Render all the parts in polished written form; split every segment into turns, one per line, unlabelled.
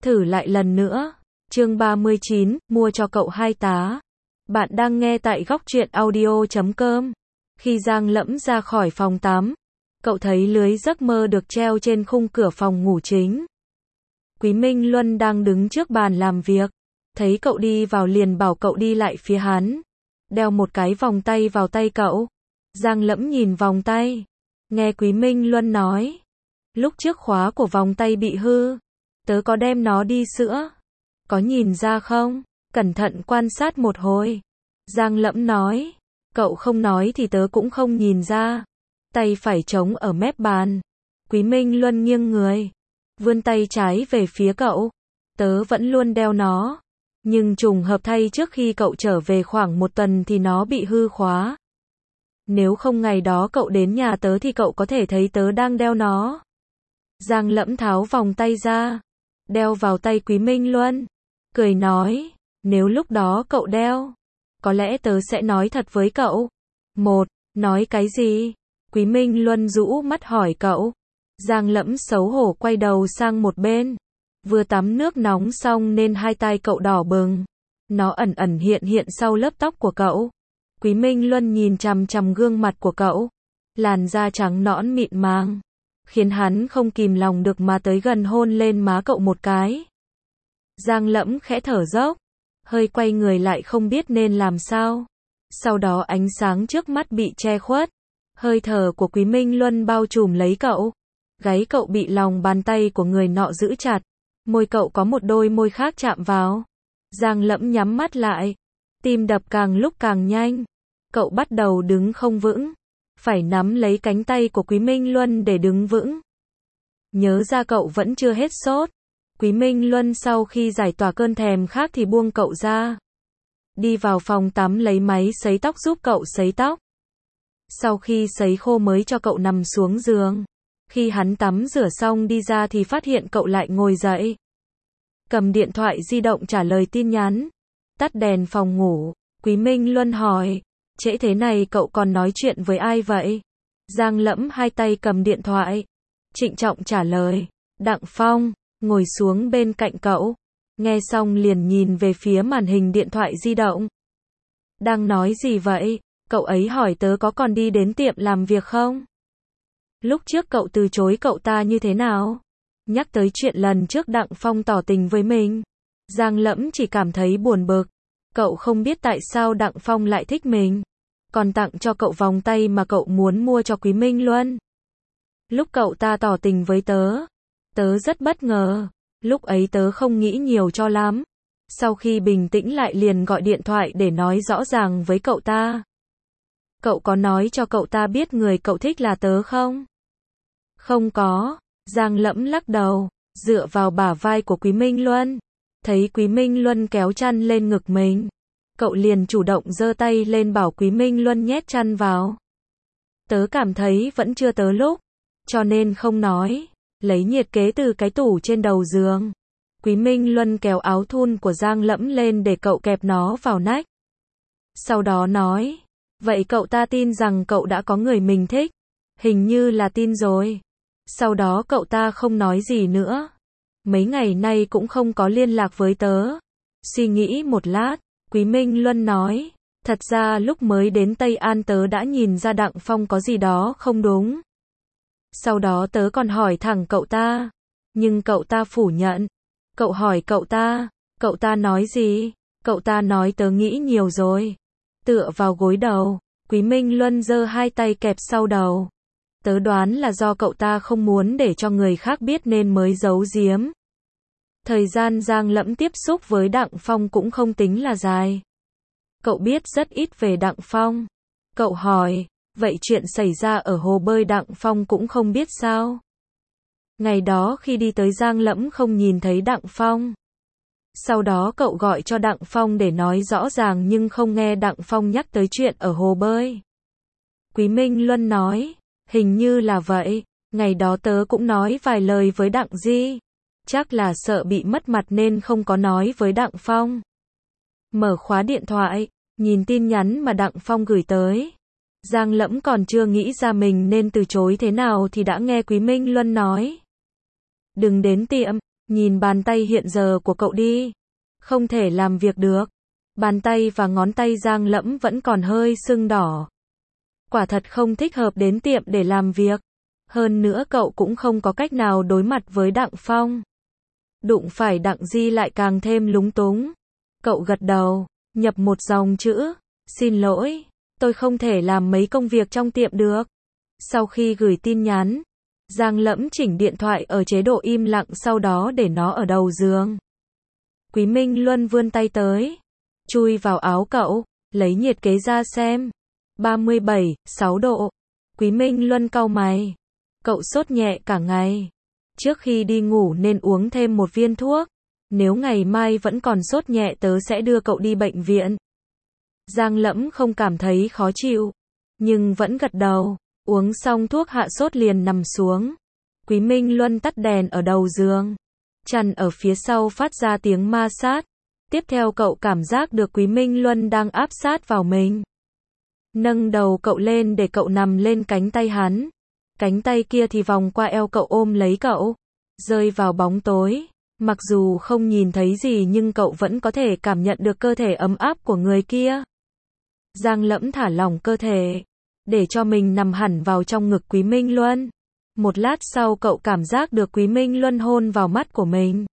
Thử lại lần nữa. Chương 39, mua cho cậu 2 tá. Bạn đang nghe tại góc truyện audio.com. Khi Giang Lẫm ra khỏi phòng tắm, cậu thấy lưới giấc mơ được treo trên khung cửa phòng ngủ chính. Quý Minh Luân đang đứng trước bàn làm việc, thấy cậu đi vào liền bảo cậu đi lại phía hắn, đeo một cái vòng tay vào tay cậu. Giang Lẫm nhìn vòng tay, nghe Quý Minh Luân nói, lúc trước khóa của vòng tay bị hư, tớ có đem nó đi sửa, có nhìn ra không? Cẩn thận quan sát một hồi. Giang Lẫm nói, cậu không nói thì tớ cũng không nhìn ra. Tay phải chống ở mép bàn. Quý Minh Luân nghiêng người, vươn tay trái về phía cậu. Tớ vẫn luôn đeo nó, nhưng trùng hợp thay trước khi cậu trở về khoảng 1 tuần thì nó bị hư khóa. Nếu không ngày đó cậu đến nhà tớ thì cậu có thể thấy tớ đang đeo nó. Giang Lẫm tháo vòng tay ra, đeo vào tay Quý Minh Luân, cười nói, nếu lúc đó cậu đeo, có lẽ tớ sẽ nói thật với cậu. Nói cái gì? Quý Minh Luân rũ mắt hỏi cậu. Giang Lẫm xấu hổ quay đầu sang một bên. Vừa tắm nước nóng xong nên hai tai cậu đỏ bừng. Nó ẩn ẩn hiện sau lớp tóc của cậu. Quý Minh Luân nhìn chằm chằm gương mặt của cậu. Làn da trắng nõn mịn màng, khiến hắn không kìm lòng được mà tới gần hôn lên má cậu một cái. Giang Lẫm khẽ thở dốc, hơi quay người lại không biết nên làm sao. Sau đó ánh sáng trước mắt bị che khuất, hơi thở của Quý Minh Luân bao trùm lấy cậu. Gáy cậu bị lòng bàn tay của người nọ giữ chặt, môi cậu có một đôi môi khác chạm vào. Giang Lẫm nhắm mắt lại, tim đập càng lúc càng nhanh. Cậu bắt đầu đứng không vững, phải nắm lấy cánh tay của Quý Minh Luân để đứng vững. Nhớ ra cậu vẫn chưa hết sốt. Quý Minh Luân sau khi giải tỏa cơn thèm khát thì buông cậu ra, đi vào phòng tắm lấy máy sấy tóc giúp cậu sấy tóc. Sau khi sấy khô mới cho cậu nằm xuống giường. Khi hắn tắm rửa xong đi ra thì phát hiện cậu lại ngồi dậy, cầm điện thoại di động trả lời tin nhắn. Tắt đèn phòng ngủ, Quý Minh Luân hỏi, trễ thế này cậu còn nói chuyện với ai vậy? Giang Lẫm hai tay cầm điện thoại, trịnh trọng trả lời, Đặng Phong. Ngồi xuống bên cạnh cậu, nghe xong liền nhìn về phía màn hình điện thoại di động. Đang nói gì vậy? Cậu ấy hỏi tớ có còn đi đến tiệm làm việc không? Lúc trước cậu từ chối cậu ta như thế nào? Nhắc tới chuyện lần trước Đặng Phong tỏ tình với mình, Giang Lẫm chỉ cảm thấy buồn bực. Cậu không biết tại sao Đặng Phong lại thích mình, còn tặng cho cậu vòng tay mà cậu muốn mua cho Quý Minh Luân. Lúc cậu ta tỏ tình với tớ rất bất ngờ. Lúc ấy tớ không nghĩ nhiều cho lắm. Sau khi bình tĩnh lại liền gọi điện thoại để nói rõ ràng với cậu ta. Cậu có nói cho cậu ta biết người cậu thích là tớ không? Không có. Giang Lẫm lắc đầu, dựa vào bả vai của Quý Minh Luân. Thấy Quý Minh Luân kéo chăn lên ngực mình, cậu liền chủ động giơ tay lên bảo Quý Minh Luân nhét chăn vào. Tớ cảm thấy vẫn chưa tới lúc, cho nên không nói. Lấy nhiệt kế từ cái tủ trên đầu giường. Quý Minh Luân kéo áo thun của Giang Lẫm lên để cậu kẹp nó vào nách. Sau đó nói, vậy cậu ta tin rằng cậu đã có người mình thích? Hình như là tin rồi. Sau đó cậu ta không nói gì nữa. Mấy ngày nay cũng không có liên lạc với tớ. Suy nghĩ một lát, Quý Minh Luân nói, thật ra lúc mới đến Tây An tớ đã nhìn ra Đặng Phong có gì đó không đúng. Sau đó tớ còn hỏi thẳng cậu ta, nhưng cậu ta phủ nhận. Cậu hỏi cậu ta nói gì? Cậu ta nói tớ nghĩ nhiều rồi. Tựa vào gối đầu, Quý Minh Luân giơ hai tay kẹp sau đầu. Tớ đoán là do cậu ta không muốn để cho người khác biết nên mới giấu giếm. Thời gian Giang Lẫm tiếp xúc với Đặng Phong cũng không tính là dài. Cậu biết rất ít về Đặng Phong. Cậu hỏi, vậy chuyện xảy ra ở hồ bơi Đặng Phong cũng không biết sao? Ngày đó khi đi tới Giang Lẫm không nhìn thấy Đặng Phong. Sau đó cậu gọi cho Đặng Phong để nói rõ ràng nhưng không nghe Đặng Phong nhắc tới chuyện ở hồ bơi. Quý Minh Luân nói, hình như là vậy, ngày đó tớ cũng nói vài lời với Đặng Di. Chắc là sợ bị mất mặt nên không có nói với Đặng Phong. Mở khóa điện thoại, nhìn tin nhắn mà Đặng Phong gửi tới. Giang Lẫm còn chưa nghĩ ra mình nên từ chối thế nào thì đã nghe Quý Minh Luân nói, đừng đến tiệm, Nhìn bàn tay hiện giờ của cậu đi. Không thể làm việc được. Bàn tay và ngón tay Giang Lẫm vẫn còn hơi sưng đỏ. Quả thật không thích hợp đến tiệm để làm việc. Hơn nữa cậu cũng không có cách nào đối mặt với Đặng Phong. Đụng phải Đặng Di lại càng thêm lúng túng. Cậu gật đầu, nhập một dòng chữ. Xin lỗi, tôi không thể làm mấy công việc trong tiệm được. Sau khi gửi tin nhắn, Giang Lẫm chỉnh điện thoại ở chế độ im lặng, sau đó để nó ở đầu giường. Quý Minh Luân vươn tay tới, chui vào áo cậu, lấy nhiệt kế ra xem. 37,6 độ. Quý Minh Luân cau mày. Cậu sốt nhẹ cả ngày. Trước khi đi ngủ nên uống thêm một viên thuốc. Nếu ngày mai vẫn còn sốt nhẹ tớ sẽ đưa cậu đi bệnh viện. Giang Lẫm không cảm thấy khó chịu, nhưng vẫn gật đầu. Uống xong thuốc hạ sốt liền nằm xuống. Quý Minh Luân tắt đèn ở đầu giường. Chăn ở phía sau phát ra tiếng ma sát. Tiếp theo cậu cảm giác được Quý Minh Luân đang áp sát vào mình. Nâng đầu cậu lên để cậu nằm lên cánh tay hắn. Cánh tay kia thì vòng qua eo cậu ôm lấy cậu. Rơi vào bóng tối. Mặc dù không nhìn thấy gì nhưng cậu vẫn có thể cảm nhận được cơ thể ấm áp của người kia. Giang Lẫm thả lỏng cơ thể, để cho mình nằm hẳn vào trong ngực Quý Minh Luân. Một lát sau cậu cảm giác được Quý Minh Luân hôn vào mắt của mình.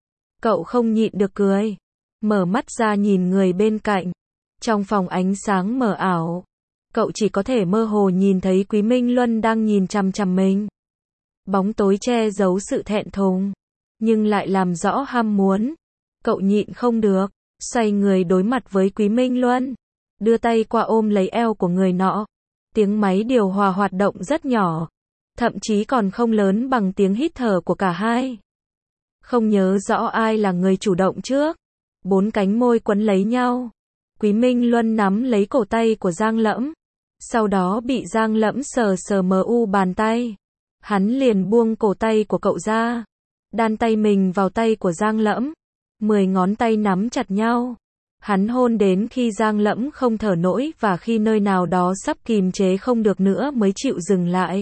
Cậu không nhịn được cười. Mở mắt ra nhìn người bên cạnh. Trong phòng ánh sáng mờ ảo, cậu chỉ có thể mơ hồ nhìn thấy Quý Minh Luân đang nhìn chằm chằm mình. Bóng tối che giấu sự thẹn thùng, nhưng lại làm rõ ham muốn. Cậu nhịn không được, xoay người đối mặt với Quý Minh Luân, đưa tay qua ôm lấy eo của người nọ. Tiếng máy điều hòa hoạt động rất nhỏ, thậm chí còn không lớn bằng tiếng hít thở của cả hai. Không nhớ rõ ai là người chủ động trước. 4 cánh môi quấn lấy nhau. Quý Minh Luân nắm lấy cổ tay của Giang Lẫm, sau đó bị Giang Lẫm sờ sờ bàn tay. Hắn liền buông cổ tay của cậu ra, đan tay mình vào tay của Giang Lẫm. 10 ngón tay nắm chặt nhau. Hắn hôn đến khi Giang Lẫm không thở nổi và khi nơi nào đó sắp kìm chế không được nữa mới chịu dừng lại.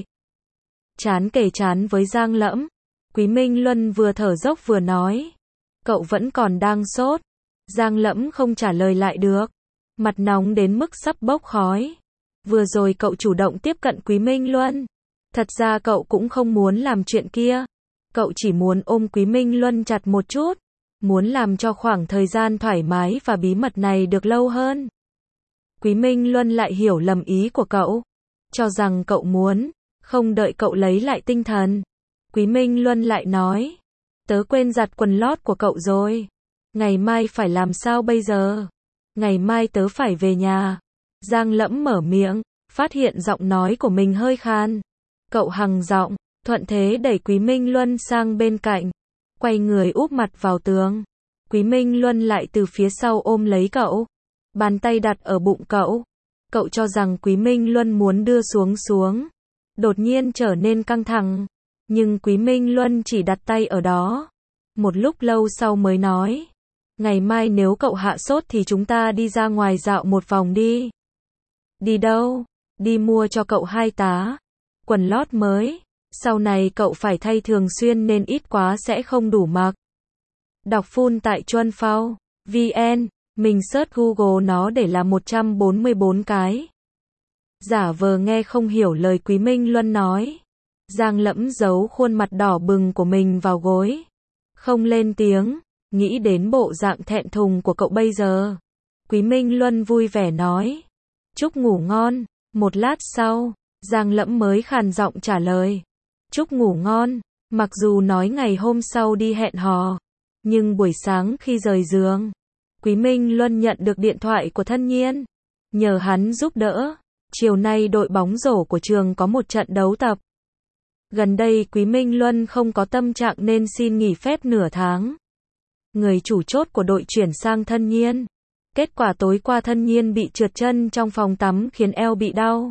Trán kề trán với Giang Lẫm, Quý Minh Luân vừa thở dốc vừa nói. Cậu vẫn còn đang sốt. Giang Lẫm không trả lời lại được. Mặt nóng đến mức sắp bốc khói. Vừa rồi cậu chủ động tiếp cận Quý Minh Luân. Thật ra cậu cũng không muốn làm chuyện kia. Cậu chỉ muốn ôm Quý Minh Luân chặt một chút. Muốn làm cho khoảng thời gian thoải mái và bí mật này được lâu hơn. Quý Minh Luân lại hiểu lầm ý của cậu. Cho rằng cậu muốn, không đợi cậu lấy lại tinh thần. Quý Minh Luân lại nói. Tớ quên giặt quần lót của cậu rồi. Ngày mai phải làm sao bây giờ? Ngày mai tớ phải về nhà. Giang Lẫm mở miệng, phát hiện giọng nói của mình hơi khan. Cậu hằng giọng, thuận thế đẩy Quý Minh Luân sang bên cạnh. Quay người úp mặt vào tường. Quý Minh Luân lại từ phía sau ôm lấy cậu. Bàn tay đặt ở bụng cậu. Cậu cho rằng Quý Minh Luân muốn đưa xuống. Đột nhiên trở nên căng thẳng. Nhưng Quý Minh Luân chỉ đặt tay ở đó. Một lúc lâu sau mới nói. Ngày mai nếu cậu hạ sốt thì chúng ta đi ra ngoài dạo một vòng đi. Đi đâu? Đi mua cho cậu 2 tá quần lót mới. Sau này cậu phải thay thường xuyên nên ít quá sẽ không đủ mặc. Đọc full tại Chuan Phao VN. Mình search Google nó để là 144 cái. Giả vờ nghe không hiểu lời Quý Minh Luân nói. Giang Lẫm giấu khuôn mặt đỏ bừng của mình vào gối. Không lên tiếng. Nghĩ đến bộ dạng thẹn thùng của cậu bây giờ. Quý Minh Luân vui vẻ nói. Chúc ngủ ngon. Một lát sau, Giang Lẫm mới khàn giọng trả lời. Chúc ngủ ngon. Mặc dù nói ngày hôm sau đi hẹn hò, nhưng buổi sáng khi rời giường, Quý Minh Luân nhận được điện thoại của Thân Nhiên. Nhờ hắn giúp đỡ. Chiều nay đội bóng rổ của trường có một trận đấu tập. Gần đây Quý Minh Luân không có tâm trạng nên xin nghỉ phép nửa tháng. Người chủ chốt của đội chuyển sang Thân Nhiên. Kết quả tối qua Thân Nhiên bị trượt chân trong phòng tắm khiến eo bị đau.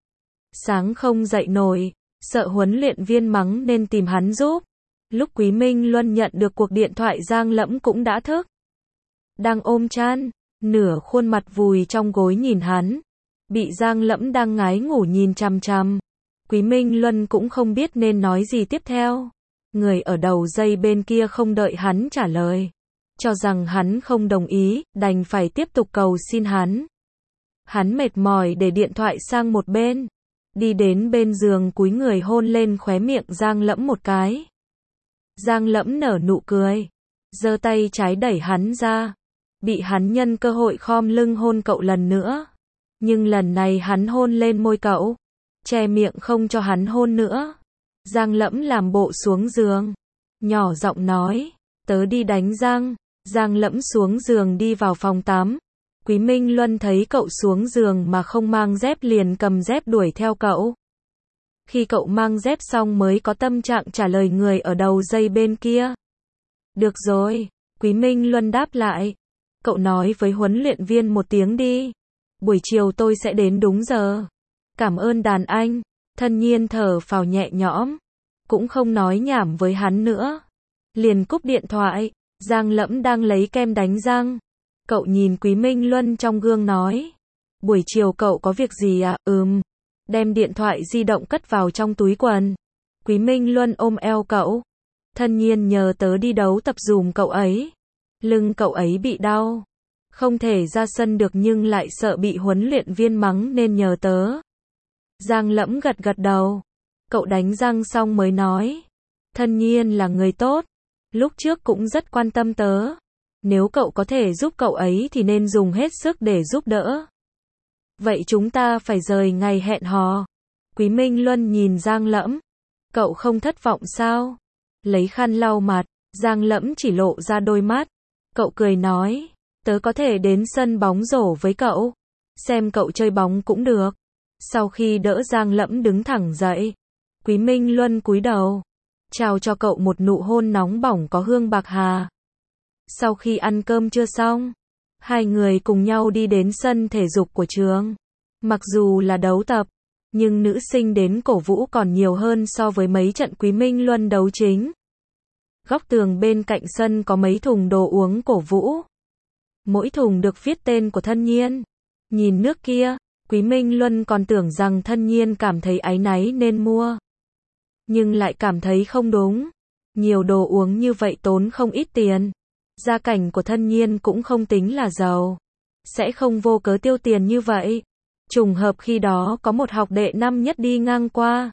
Sáng không dậy nổi, sợ huấn luyện viên mắng nên tìm hắn giúp. Lúc Quý Minh Luân nhận được cuộc điện thoại Giang Lẫm cũng đã thức. Đang ôm chăn, nửa khuôn mặt vùi trong gối nhìn hắn. Bị Giang Lẫm đang ngái ngủ nhìn chằm chằm. Quý Minh Luân cũng không biết nên nói gì tiếp theo. Người ở đầu dây bên kia không đợi hắn trả lời. Cho rằng hắn không đồng ý, đành phải tiếp tục cầu xin hắn. Hắn mệt mỏi để điện thoại sang một bên. Đi đến bên giường cúi người hôn lên khóe miệng Giang Lẫm một cái. Giang Lẫm nở nụ cười. Giơ tay trái đẩy hắn ra. Bị hắn nhân cơ hội khom lưng hôn cậu lần nữa. Nhưng lần này hắn hôn lên môi cậu. Che miệng không cho hắn hôn nữa. Giang Lẫm làm bộ xuống giường. Nhỏ giọng nói. Tớ đi đánh răng. Giang Lẫm xuống giường đi vào phòng tắm. Quý Minh Luân thấy cậu xuống giường mà không mang dép liền cầm dép đuổi theo cậu. Khi cậu mang dép xong mới có tâm trạng trả lời người ở đầu dây bên kia. Được rồi, Quý Minh Luân đáp lại. Cậu nói với huấn luyện viên một tiếng đi. Buổi chiều tôi sẽ đến đúng giờ. Cảm ơn đàn anh. Thân Nhiên thở phào nhẹ nhõm. Cũng không nói nhảm với hắn nữa. Liền cúp điện thoại. Giang Lẫm đang lấy kem đánh răng. Cậu nhìn Quý Minh Luân trong gương nói. Buổi chiều cậu có việc gì à? Đem điện thoại di động cất vào trong túi quần. Quý Minh Luân ôm eo cậu. Thân Nhiên nhờ tớ đi đấu tập dùm cậu ấy. Lưng cậu ấy bị đau. Không thể ra sân được nhưng lại sợ bị huấn luyện viên mắng nên nhờ tớ. Giang Lẫm gật gật đầu. Cậu đánh răng xong mới nói. Thân Nhiên là người tốt. Lúc trước cũng rất quan tâm tớ. Nếu cậu có thể giúp cậu ấy thì nên dùng hết sức để giúp đỡ. Vậy chúng ta phải rời ngày hẹn hò. Quý Minh Luân nhìn Giang Lẫm. Cậu không thất vọng sao? Lấy khăn lau mặt. Giang Lẫm chỉ lộ ra đôi mắt. Cậu cười nói. Tớ có thể đến sân bóng rổ với cậu. Xem cậu chơi bóng cũng được. Sau khi đỡ Giang Lẫm đứng thẳng dậy. Quý Minh Luân cúi đầu. Chào cho cậu một nụ hôn nóng bỏng có hương bạc hà. Sau khi ăn cơm trưa xong, hai người cùng nhau đi đến sân thể dục của trường. Mặc dù là đấu tập, nhưng nữ sinh đến cổ vũ còn nhiều hơn so với mấy trận Quý Minh Luân đấu chính. Góc tường bên cạnh sân có mấy thùng đồ uống cổ vũ. Mỗi thùng được viết tên của Thân Nhiên. Nhìn nước kia, Quý Minh Luân còn tưởng rằng Thân Nhiên cảm thấy áy náy nên mua. Nhưng lại cảm thấy không đúng. Nhiều đồ uống như vậy tốn không ít tiền. Gia cảnh của Thân Nhiên cũng không tính là giàu. Sẽ không vô cớ tiêu tiền như vậy. Trùng hợp khi đó có một học đệ năm nhất đi ngang qua.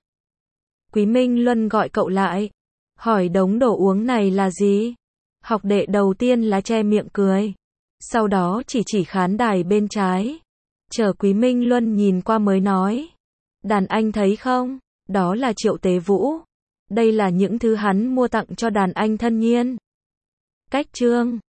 Quý Minh Luân gọi cậu lại. Hỏi đống đồ uống này là gì? Học đệ đầu tiên là che miệng cười. Sau đó chỉ khán đài bên trái. Chờ Quý Minh Luân nhìn qua mới nói. Đàn anh thấy không? Đó là Triệu Tế Vũ. Đây là những thứ hắn mua tặng cho đàn anh Thân Nhiên. Cách chương